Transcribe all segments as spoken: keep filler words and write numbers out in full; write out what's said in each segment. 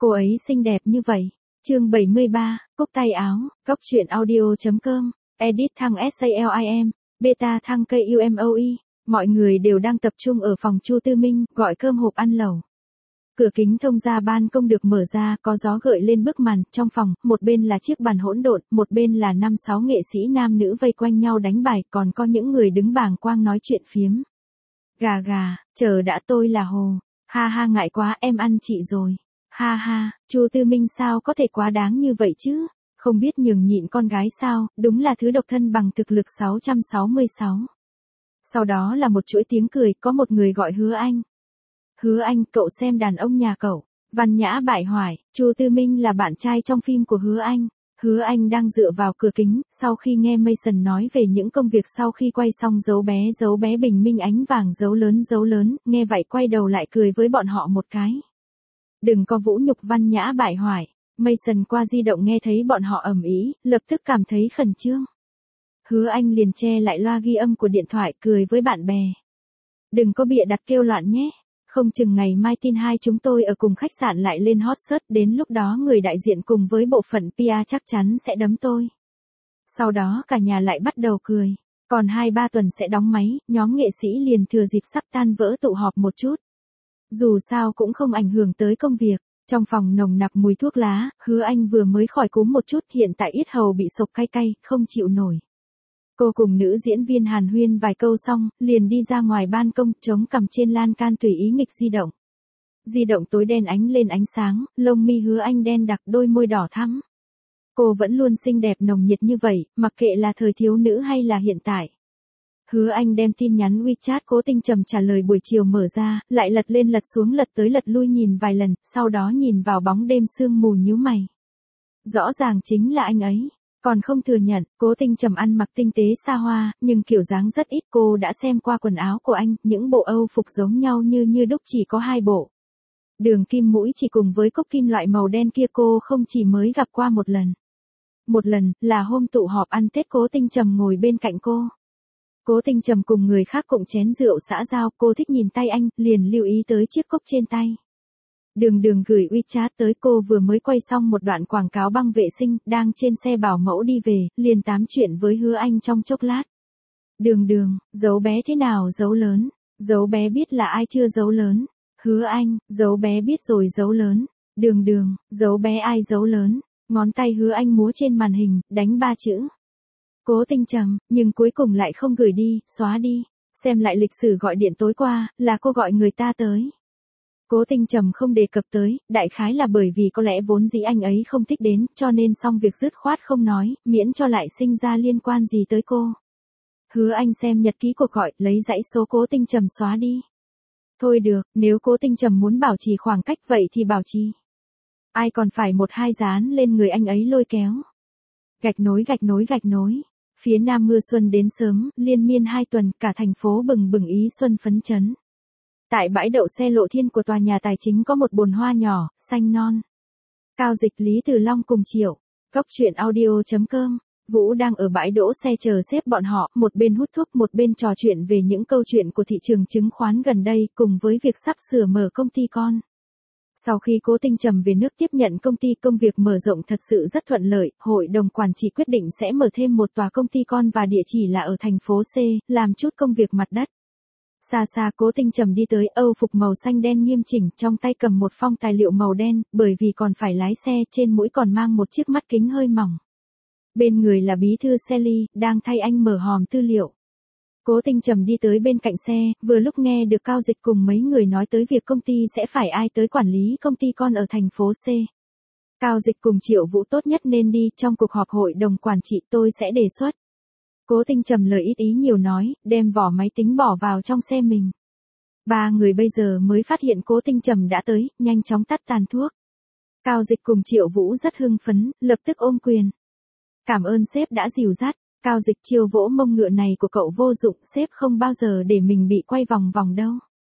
Cô ấy xinh đẹp như vậy. Chương bảy mươi ba, cúc tay áo, cóc truyện audio.com, edit thăng SALIM, beta thăng KUMOE. Mọi người đều đang tập trung ở phòng Chu Tư Minh, gọi cơm hộp ăn lẩu. Cửa kính thông ra ban công được mở ra, có gió gợi lên bức màn, trong phòng, một bên là chiếc bàn hỗn độn, một bên là năm sáu nghệ sĩ nam nữ vây quanh nhau đánh bài, còn có những người đứng bàng quang nói chuyện phiếm. Gà gà, chờ đã, tôi là Hồ. Ha ha, ngại quá, em ăn chị rồi. Ha ha, Chu Tư Minh sao có thể quá đáng như vậy chứ? Không biết nhường nhịn con gái sao, đúng là thứ độc thân bằng thực lực sáu trăm sáu mươi sáu. Sau đó là một chuỗi tiếng cười, có một người gọi Hứa Anh. Hứa Anh, cậu xem đàn ông nhà cậu. Văn nhã bại hoại, Chu Tư Minh là bạn trai trong phim của Hứa Anh. Hứa Anh đang dựa vào cửa kính, sau khi nghe Mason nói về những công việc sau khi quay xong dấu bé dấu bé bình minh ánh vàng dấu lớn dấu lớn, nghe vậy quay đầu lại cười với bọn họ một cái. Đừng có vũ nhục văn nhã bại hoại. Mason qua di động nghe thấy bọn họ ầm ĩ, lập tức cảm thấy khẩn trương. Hứa Anh liền che lại loa ghi âm của điện thoại, cười với bạn bè. Đừng có bịa đặt kêu loạn nhé. Không chừng ngày mai tin hai chúng tôi ở cùng khách sạn lại lên hot search, đến lúc đó người đại diện cùng với bộ phận pê e chắc chắn sẽ đấm tôi. Sau đó cả nhà lại bắt đầu cười. Còn hai ba tuần sẽ đóng máy, nhóm nghệ sĩ liền thừa dịp sắp tan vỡ tụ họp một chút. Dù sao cũng không ảnh hưởng tới công việc. Trong phòng nồng nặc mùi thuốc lá, Hứa Anh vừa mới khỏi cúm một chút, hiện tại yết hầu bị sộc cay cay, không chịu nổi. Cô cùng nữ diễn viên hàn huyên vài câu xong, liền đi ra ngoài ban công, chống cằm trên lan can tùy ý nghịch di động. Di động tối đen ánh lên ánh sáng, lông mi Hứa Anh đen đặc, đôi môi đỏ thắm. Cô vẫn luôn xinh đẹp nồng nhiệt như vậy, mặc kệ là thời thiếu nữ hay là hiện tại. Hứa Anh đem tin nhắn WeChat Cố Tinh Trầm trả lời buổi chiều mở ra, lại lật lên lật xuống lật tới lật lui nhìn vài lần, sau đó nhìn vào bóng đêm sương mù nhíu mày. Rõ ràng chính là anh ấy. Còn không thừa nhận, Cố Tinh Trầm ăn mặc tinh tế xa hoa, nhưng kiểu dáng rất ít. Cô đã xem qua quần áo của anh, những bộ Âu phục giống nhau như như đúc chỉ có hai bộ. Đường kim mũi chỉ cùng với cúc kim loại màu đen kia cô không chỉ mới gặp qua một lần. Một lần, là hôm tụ họp ăn Tết Cố Tinh Trầm ngồi bên cạnh cô. Cố Tinh Trầm cùng người khác cộng chén rượu xã giao, cô thích nhìn tay anh, liền lưu ý tới chiếc cốc trên tay. Đường đường gửi WeChat tới, cô vừa mới quay xong một đoạn quảng cáo băng vệ sinh, đang trên xe bảo mẫu đi về, liền tám chuyện với Hứa Anh trong chốc lát. Đường đường, giấu bé thế nào giấu lớn, giấu bé biết là ai chưa giấu lớn. Hứa Anh, giấu bé biết rồi giấu lớn. Đường đường, giấu bé ai giấu lớn. Ngón tay Hứa Anh múa trên màn hình, đánh ba chữ. Cố Tinh Trầm, nhưng cuối cùng lại không gửi đi, xóa đi. Xem lại lịch sử gọi điện tối qua, là cô gọi người ta tới. Cố Tinh Trầm không đề cập tới, đại khái là bởi vì có lẽ vốn dĩ anh ấy không thích đến, cho nên xong việc dứt khoát không nói, miễn cho lại sinh ra liên quan gì tới cô. Hứa Anh xem nhật ký cuộc gọi, lấy dãy số Cố Tinh Trầm xóa đi. Thôi được, nếu Cố Tinh Trầm muốn bảo trì khoảng cách vậy thì bảo trì. Ai còn phải một hai dán lên người anh ấy lôi kéo. Gạch nối gạch nối gạch nối. Phía Nam mưa xuân đến sớm, liên miên hai tuần, cả thành phố bừng bừng ý xuân phấn chấn. Tại bãi đậu xe Lộ Thiên của tòa nhà tài chính có một bồn hoa nhỏ, xanh non. Cao Dịch, Lý Từ Long cùng Triệu. Cóc truyện audio.com. Vũ đang ở bãi đỗ xe chờ xếp bọn họ, một bên hút thuốc một bên trò chuyện về những câu chuyện của thị trường chứng khoán gần đây, cùng với việc sắp sửa mở công ty con. Sau khi Cố Tinh Trầm về nước tiếp nhận công ty, công việc mở rộng thật sự rất thuận lợi, hội đồng quản trị quyết định sẽ mở thêm một tòa công ty con và địa chỉ là ở thành phố C, làm chút công việc mặt đất. Xa xa Cố Tinh Trầm đi tới, Âu phục màu xanh đen nghiêm chỉnh, trong tay cầm một phong tài liệu màu đen, bởi vì còn phải lái xe, trên mũi còn mang một chiếc mắt kính hơi mỏng. Bên người là bí thư Sally, đang thay anh mở hòm tư liệu. Cố Tinh Trầm đi tới bên cạnh xe, vừa lúc nghe được Cao Dịch cùng mấy người nói tới việc công ty sẽ phải ai tới quản lý công ty con ở thành phố C. Cao Dịch cùng Triệu Vũ tốt nhất nên đi, trong cuộc họp hội đồng quản trị tôi sẽ đề xuất. Cố Tinh Trầm lời ít ý nhiều nói, đem vỏ máy tính bỏ vào trong xe mình. Ba người bây giờ mới phát hiện Cố Tinh Trầm đã tới, nhanh chóng tắt tàn thuốc. Cao Dịch cùng Triệu Vũ rất hưng phấn, lập tức ôm quyền. Cảm ơn sếp đã dìu dắt. Cao Dịch chiêu vỗ mông ngựa này của cậu vô dụng, sếp không bao giờ để mình bị quay vòng vòng đâu.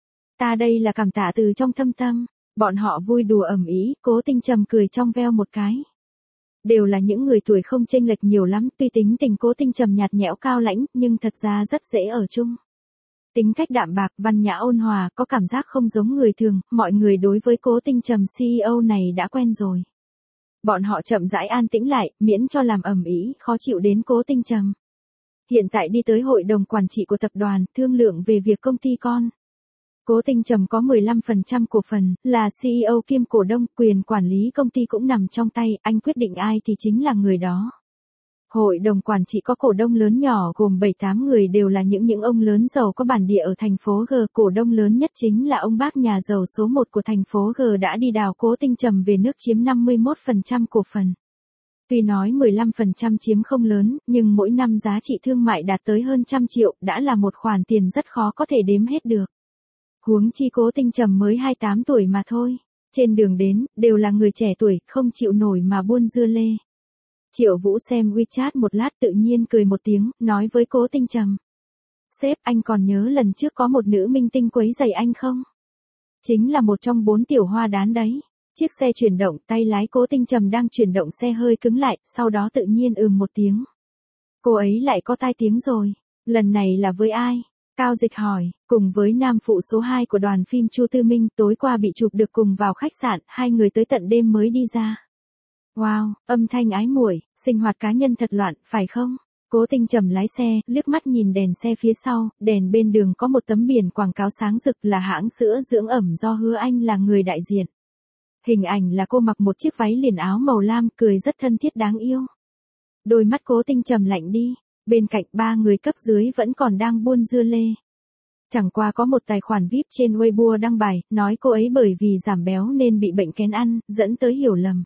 Ta đây là cảm tạ từ trong thâm tâm. Bọn họ vui đùa ầm ĩ, Cố Tinh Trầm cười trong veo một cái. Đều là những người tuổi không chênh lệch nhiều lắm, tuy tính tình Cố Tinh Trầm nhạt nhẽo cao lãnh, nhưng thật ra rất dễ ở chung. Tính cách đạm bạc, văn nhã ôn hòa, có cảm giác không giống người thường, mọi người đối với Cố Tinh Trầm xê e ô này đã quen rồi. Bọn họ chậm rãi an tĩnh lại, miễn cho làm ầm ĩ, khó chịu đến Cố Tinh Trầm. Hiện tại đi tới hội đồng quản trị của tập đoàn, thương lượng về việc công ty con. Cố Tinh Trầm có mười lăm phần trăm cổ phần, là xê e ô kiêm cổ đông, quyền quản lý công ty cũng nằm trong tay, anh quyết định ai thì chính là người đó. Hội đồng quản trị có cổ đông lớn nhỏ gồm bảy tám người đều là những những ông lớn giàu có bản địa ở thành phố G. Cổ đông lớn nhất chính là ông bác nhà giàu số một của thành phố G đã đi đào Cố Tinh Trầm về nước chiếm năm mươi mốt phần trăm cổ phần. Tuy nói mười lăm phần trăm chiếm không lớn, nhưng mỗi năm giá trị thương mại đạt tới hơn trăm triệu, đã là một khoản tiền rất khó có thể đếm hết được. Huống chi Cố Tinh Trầm mới hai mươi tám tuổi mà thôi. Trên đường đến, đều là người trẻ tuổi, không chịu nổi mà buôn dưa lê. Triệu Vũ xem WeChat một lát tự nhiên cười một tiếng, nói với Cố Tinh Trầm. Sếp, anh còn nhớ lần trước có một nữ minh tinh quấy rầy anh không? Chính là một trong bốn tiểu hoa đán đấy. Chiếc xe chuyển động, tay lái Cố Tinh Trầm đang chuyển động xe hơi cứng lại, sau đó tự nhiên ừm một tiếng. Cô ấy lại có tai tiếng rồi. Lần này là với ai? Cao Dịch hỏi, cùng với nam phụ số hai của đoàn phim Chu Tư Minh, tối qua bị chụp được cùng vào khách sạn, hai người tới tận đêm mới đi ra. Wow, âm thanh ái muội, sinh hoạt cá nhân thật loạn, phải không? Cố Tinh Trầm lái xe, liếc mắt nhìn đèn xe phía sau, đèn bên đường có một tấm biển quảng cáo sáng rực là hãng sữa dưỡng ẩm do Hứa Anh là người đại diện. Hình ảnh là cô mặc một chiếc váy liền áo màu lam, cười rất thân thiết đáng yêu. Đôi mắt Cố Tinh Trầm lạnh đi, bên cạnh ba người cấp dưới vẫn còn đang buôn dưa lê. Chẳng qua có một tài khoản vi ai pi trên Weibo đăng bài, nói cô ấy bởi vì giảm béo nên bị bệnh kén ăn, dẫn tới hiểu lầm.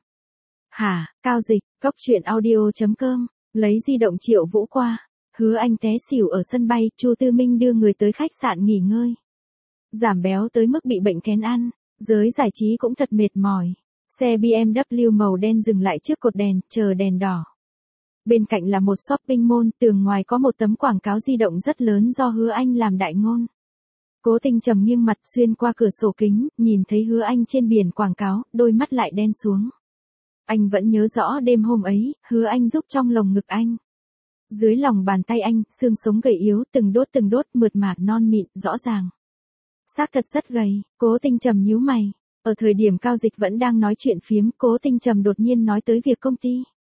Hả, Cao Dịch, Cốc Truyện Audio chấm com, lấy di động Triệu Vũ qua. Hứa Anh té xỉu ở sân bay, Chu Tư Minh đưa người tới khách sạn nghỉ ngơi. Giảm béo tới mức bị bệnh kén ăn, giới giải trí cũng thật mệt mỏi. Xe bê em vê màu đen dừng lại trước cột đèn, chờ đèn đỏ. Bên cạnh là một shopping mall, tường ngoài có một tấm quảng cáo di động rất lớn do Hứa Anh làm đại ngôn. Cố Tinh Trầm nghiêng mặt xuyên qua cửa sổ kính, nhìn thấy Hứa Anh trên biển quảng cáo, đôi mắt lại đen xuống. Anh vẫn nhớ rõ đêm hôm ấy, Hứa Anh giúp trong lồng ngực anh. Dưới lòng bàn tay anh, xương sống gầy yếu, từng đốt từng đốt, mượt mà, non mịn, rõ ràng. Xác thật rất gầy, Cố Tinh Trầm nhíu mày. Ở thời điểm Cao Dịch vẫn đang nói chuyện phiếm, Cố Tinh Trầm đột nhiên nói tới việc công ty.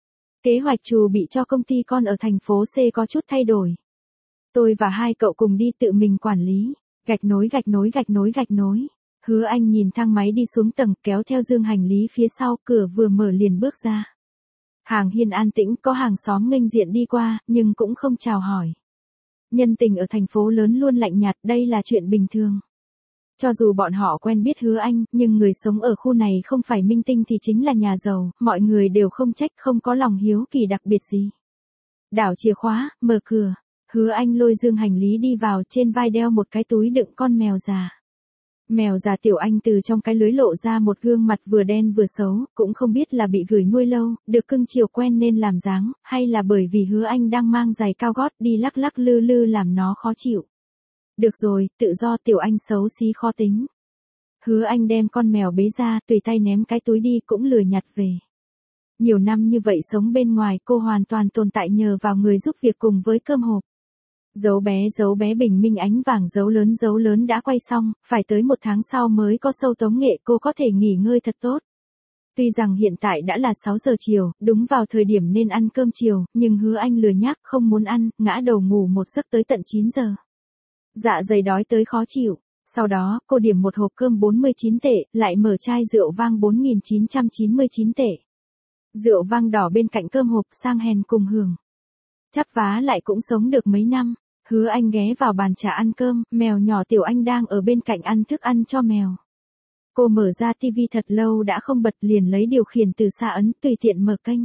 Kế hoạch trù bị cho công ty con ở thành phố C có chút thay đổi. Tôi và hai cậu cùng đi tự mình quản lý. Gạch nối gạch nối gạch nối gạch nối. Hứa Anh nhìn thang máy đi xuống tầng, kéo theo dương hành lý phía sau, cửa vừa mở liền bước ra. Hàng hiên an tĩnh, có hàng xóm nghênh diện đi qua, nhưng cũng không chào hỏi. Nhân tình ở thành phố lớn luôn lạnh nhạt, đây là chuyện bình thường. Cho dù bọn họ quen biết Hứa Anh, nhưng người sống ở khu này không phải minh tinh thì chính là nhà giàu, mọi người đều không trách, không có lòng hiếu kỳ đặc biệt gì. Đảo chìa khóa, mở cửa. Hứa Anh lôi dương hành lý đi vào, trên vai đeo một cái túi đựng con mèo già. Mèo già Tiểu Anh từ trong cái lưới lộ ra một gương mặt vừa đen vừa xấu, cũng không biết là bị gửi nuôi lâu, được cưng chiều quen nên làm dáng, hay là bởi vì Hứa Anh đang mang giày cao gót đi lắc lắc lư lư làm nó khó chịu. Được rồi, tự do Tiểu Anh xấu xí khó tính. Hứa Anh đem con mèo bế ra, tùy tay ném cái túi đi cũng lười nhặt về. Nhiều năm như vậy sống bên ngoài, cô hoàn toàn tồn tại nhờ vào người giúp việc cùng với cơm hộp. Dấu bé dấu bé bình minh ánh vàng dấu lớn dấu lớn đã quay xong, phải tới một tháng sau mới có show tống nghệ cô có thể nghỉ ngơi thật tốt. Tuy rằng hiện tại đã là sáu giờ chiều, đúng vào thời điểm nên ăn cơm chiều, nhưng Hứa Anh lười nhác không muốn ăn, ngã đầu ngủ một giấc tới tận chín giờ. Dạ dày đói tới khó chịu. Sau đó, cô điểm một hộp cơm bốn mươi chín tệ, lại mở chai rượu vang bốn nghìn chín trăm chín mươi chín tệ. Rượu vang đỏ bên cạnh cơm hộp sang hèn cùng hưởng. Chắp vá lại cũng sống được mấy năm. Hứa Anh ghé vào bàn trà ăn cơm, mèo nhỏ Tiểu Anh đang ở bên cạnh ăn thức ăn cho mèo. Cô mở ra tivi thật lâu đã không bật liền lấy điều khiển từ xa ấn tùy tiện mở kênh.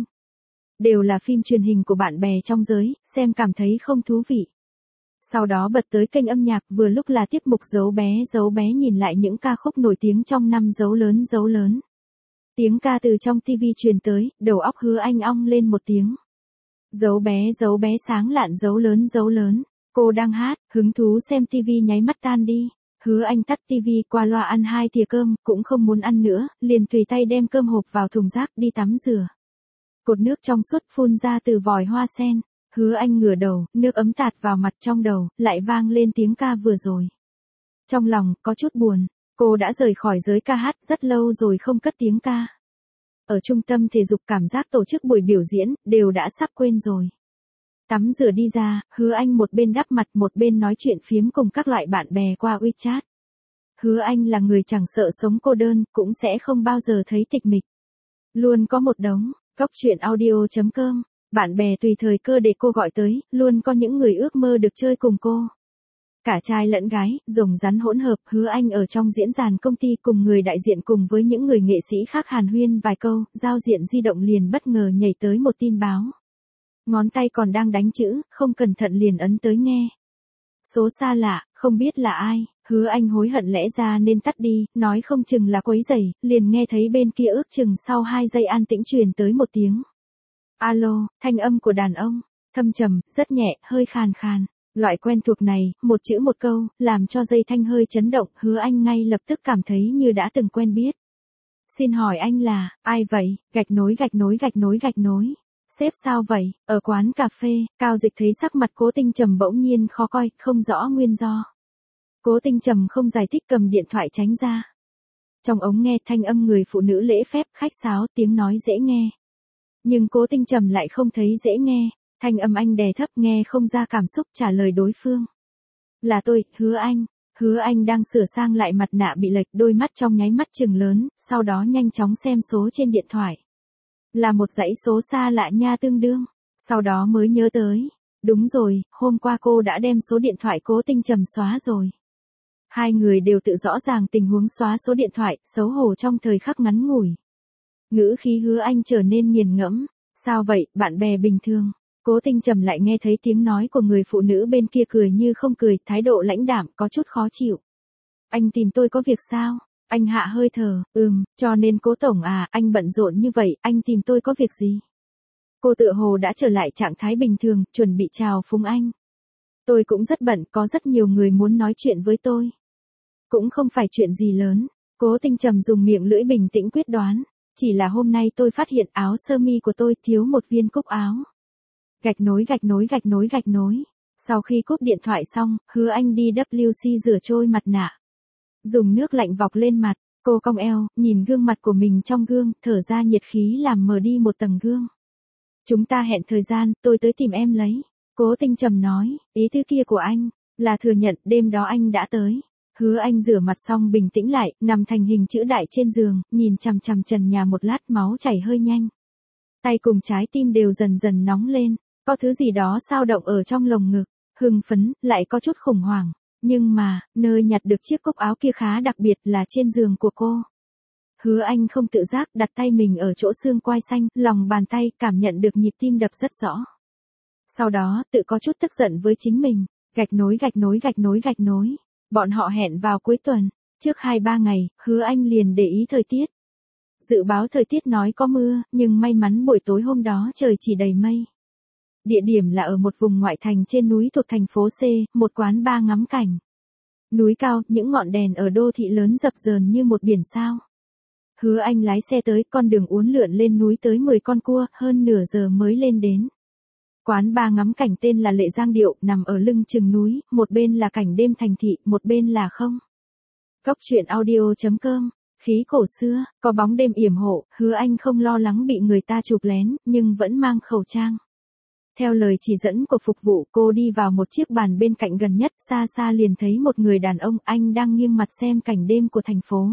Đều là phim truyền hình của bạn bè trong giới, xem cảm thấy không thú vị. Sau đó bật tới kênh âm nhạc vừa lúc là tiết mục Dấu bé dấu bé nhìn lại những ca khúc nổi tiếng trong năm dấu lớn dấu lớn. Tiếng ca từ trong tivi truyền tới, đầu óc Hứa Anh ong lên một tiếng. Dấu bé dấu bé sáng lạn dấu lớn dấu lớn. Cô đang hát, hứng thú xem tivi nháy mắt tan đi. Hứa Anh tắt tivi qua loa ăn hai thìa cơm, cũng không muốn ăn nữa, liền tùy tay đem cơm hộp vào thùng rác đi tắm rửa. Cột nước trong suốt phun ra từ vòi hoa sen. Hứa Anh ngửa đầu, nước ấm tạt vào mặt, trong đầu, lại vang lên tiếng ca vừa rồi. Trong lòng, có chút buồn, cô đã rời khỏi giới ca hát rất lâu rồi không cất tiếng ca. Ở trung tâm thể dục cảm giác tổ chức buổi biểu diễn, đều đã sắp quên rồi. Tắm rửa đi ra, Hứa Anh một bên đắp mặt một bên nói chuyện phiếm cùng các loại bạn bè qua WeChat. Hứa Anh là người chẳng sợ sống cô đơn, cũng sẽ không bao giờ thấy tịch mịch. Luôn có một đống, cóc truyện audio chấm com, bạn bè tùy thời cơ để cô gọi tới, luôn có những người ước mơ được chơi cùng cô. Cả trai lẫn gái, rồng rắn hỗn hợp, Hứa Anh ở trong diễn đàn công ty cùng người đại diện cùng với những người nghệ sĩ khác hàn huyên vài câu, giao diện di động liền bất ngờ nhảy tới một tin báo. Ngón tay còn đang đánh chữ, không cẩn thận liền ấn tới nghe. Số xa lạ, không biết là ai, Hứa Anh hối hận lẽ ra nên tắt đi, nói không chừng là quấy rầy, liền nghe thấy bên kia ước chừng sau hai giây an tĩnh truyền tới một tiếng. Alo, thanh âm của đàn ông, thâm trầm, rất nhẹ, hơi khàn khàn. Loại quen thuộc này, một chữ một câu, làm cho dây thanh hơi chấn động, Hứa Anh ngay lập tức cảm thấy như đã từng quen biết. Xin hỏi anh là, ai vậy, gạch nối gạch nối gạch nối gạch nối. Sếp sao vậy, ở quán cà phê, Cao Dịch thấy sắc mặt Cố Tinh Trầm bỗng nhiên khó coi, không rõ nguyên do. Cố Tinh Trầm không giải thích cầm điện thoại tránh ra. Trong ống nghe thanh âm người phụ nữ lễ phép, khách sáo, tiếng nói dễ nghe. Nhưng Cố Tinh Trầm lại không thấy dễ nghe, thanh âm anh đè thấp nghe không ra cảm xúc trả lời đối phương. Là tôi, Hứa Anh. Hứa Anh đang sửa sang lại mặt nạ bị lệch, đôi mắt trong nháy mắt trừng lớn, sau đó nhanh chóng xem số trên điện thoại. Là một dãy số xa lạ nha tương đương, sau đó mới nhớ tới. Đúng rồi, hôm qua cô đã đem số điện thoại Cố Tinh Trầm xóa rồi. Hai người đều tự rõ ràng tình huống xóa số điện thoại, xấu hổ trong thời khắc ngắn ngủi. Ngữ khí Hứa Anh trở nên nghiền ngẫm. Sao vậy, bạn bè bình thường. Cố Tinh Trầm lại nghe thấy tiếng nói của người phụ nữ bên kia cười như không cười, thái độ lãnh đạm, có chút khó chịu. Anh tìm tôi có việc sao? Anh hạ hơi thở, ừm, cho nên Cố Tổng à, anh bận rộn như vậy, anh tìm tôi có việc gì? Cô tựa hồ đã trở lại trạng thái bình thường, chuẩn bị chào phúng anh. Tôi cũng rất bận, có rất nhiều người muốn nói chuyện với tôi. Cũng không phải chuyện gì lớn. Cố Tinh Trầm dùng miệng lưỡi bình tĩnh quyết đoán. Chỉ là hôm nay tôi phát hiện áo sơ mi của tôi thiếu một viên cúc áo. Gạch nối gạch nối gạch nối gạch nối. Sau khi cúp điện thoại xong, Hứa Anh đi vê kép xê rửa trôi mặt nạ. Dùng nước lạnh vọc lên mặt, cô cong eo, nhìn gương mặt của mình trong gương, thở ra nhiệt khí làm mờ đi một tầng gương. Chúng ta hẹn thời gian, tôi tới tìm em lấy. Cố Tinh Trầm nói, ý tứ kia của anh, là thừa nhận đêm đó anh đã tới. Hứa Anh rửa mặt xong bình tĩnh lại, nằm thành hình chữ đại trên giường, nhìn chằm chằm trần nhà một lát, máu chảy hơi nhanh. Tay cùng trái tim đều dần dần nóng lên, có thứ gì đó xao động ở trong lồng ngực, hưng phấn, lại có chút khủng hoảng. Nhưng mà, nơi nhặt được chiếc cúc áo kia khá đặc biệt là trên giường của cô. Hứa Anh không tự giác đặt tay mình ở chỗ xương quai xanh, lòng bàn tay cảm nhận được nhịp tim đập rất rõ. Sau đó, tự có chút tức giận với chính mình, gạch nối gạch nối gạch nối gạch nối. Bọn họ hẹn vào cuối tuần, trước hai ba ngày, Hứa Anh liền để ý thời tiết. Dự báo thời tiết nói có mưa, nhưng may mắn buổi tối hôm đó trời chỉ đầy mây. Địa điểm là ở một vùng ngoại thành trên núi thuộc thành phố C, một quán bar ngắm cảnh. Núi cao, những ngọn đèn ở đô thị lớn dập dờn như một biển sao. Hứa Anh lái xe tới, con đường uốn lượn lên núi tới mười con cua, hơn nửa giờ mới lên đến. Quán bar ngắm cảnh tên là Lệ Giang Điệu, nằm ở lưng chừng núi, một bên là cảnh đêm thành thị, một bên là không. Cóc truyện audio chấm com, khí cổ xưa, có bóng đêm yểm hộ, Hứa Anh không lo lắng bị người ta chụp lén, nhưng vẫn mang khẩu trang. Theo lời chỉ dẫn của phục vụ, cô đi vào một chiếc bàn bên cạnh gần nhất, xa xa liền thấy một người đàn ông, anh đang nghiêng mặt xem cảnh đêm của thành phố.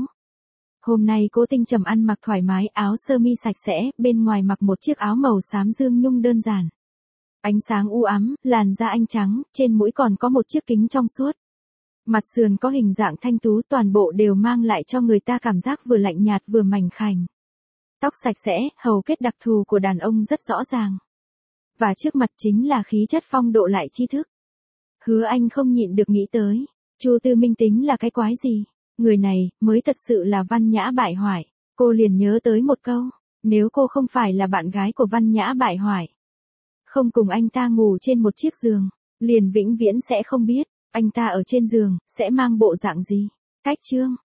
Hôm nay Cố Tinh Trầm ăn mặc thoải mái, áo sơ mi sạch sẽ, bên ngoài mặc một chiếc áo màu xám dương nhung đơn giản. Ánh sáng u ám, làn da anh trắng, trên mũi còn có một chiếc kính trong suốt. Mặt sườn có hình dạng thanh tú, toàn bộ đều mang lại cho người ta cảm giác vừa lạnh nhạt vừa mảnh khảnh. Tóc sạch sẽ, hầu kết đặc thù của đàn ông rất rõ ràng. Và trước mặt chính là khí chất phong độ lại tri thức. Hứa Anh không nhịn được nghĩ tới, Chu Tư Minh tính là cái quái gì? Người này, mới thật sự là Văn Nhã bại hoại. Cô liền nhớ tới một câu, nếu cô không phải là bạn gái của Văn Nhã bại hoại, không cùng anh ta ngủ trên một chiếc giường, liền vĩnh viễn sẽ không biết, anh ta ở trên giường, sẽ mang bộ dạng gì. Cách chương.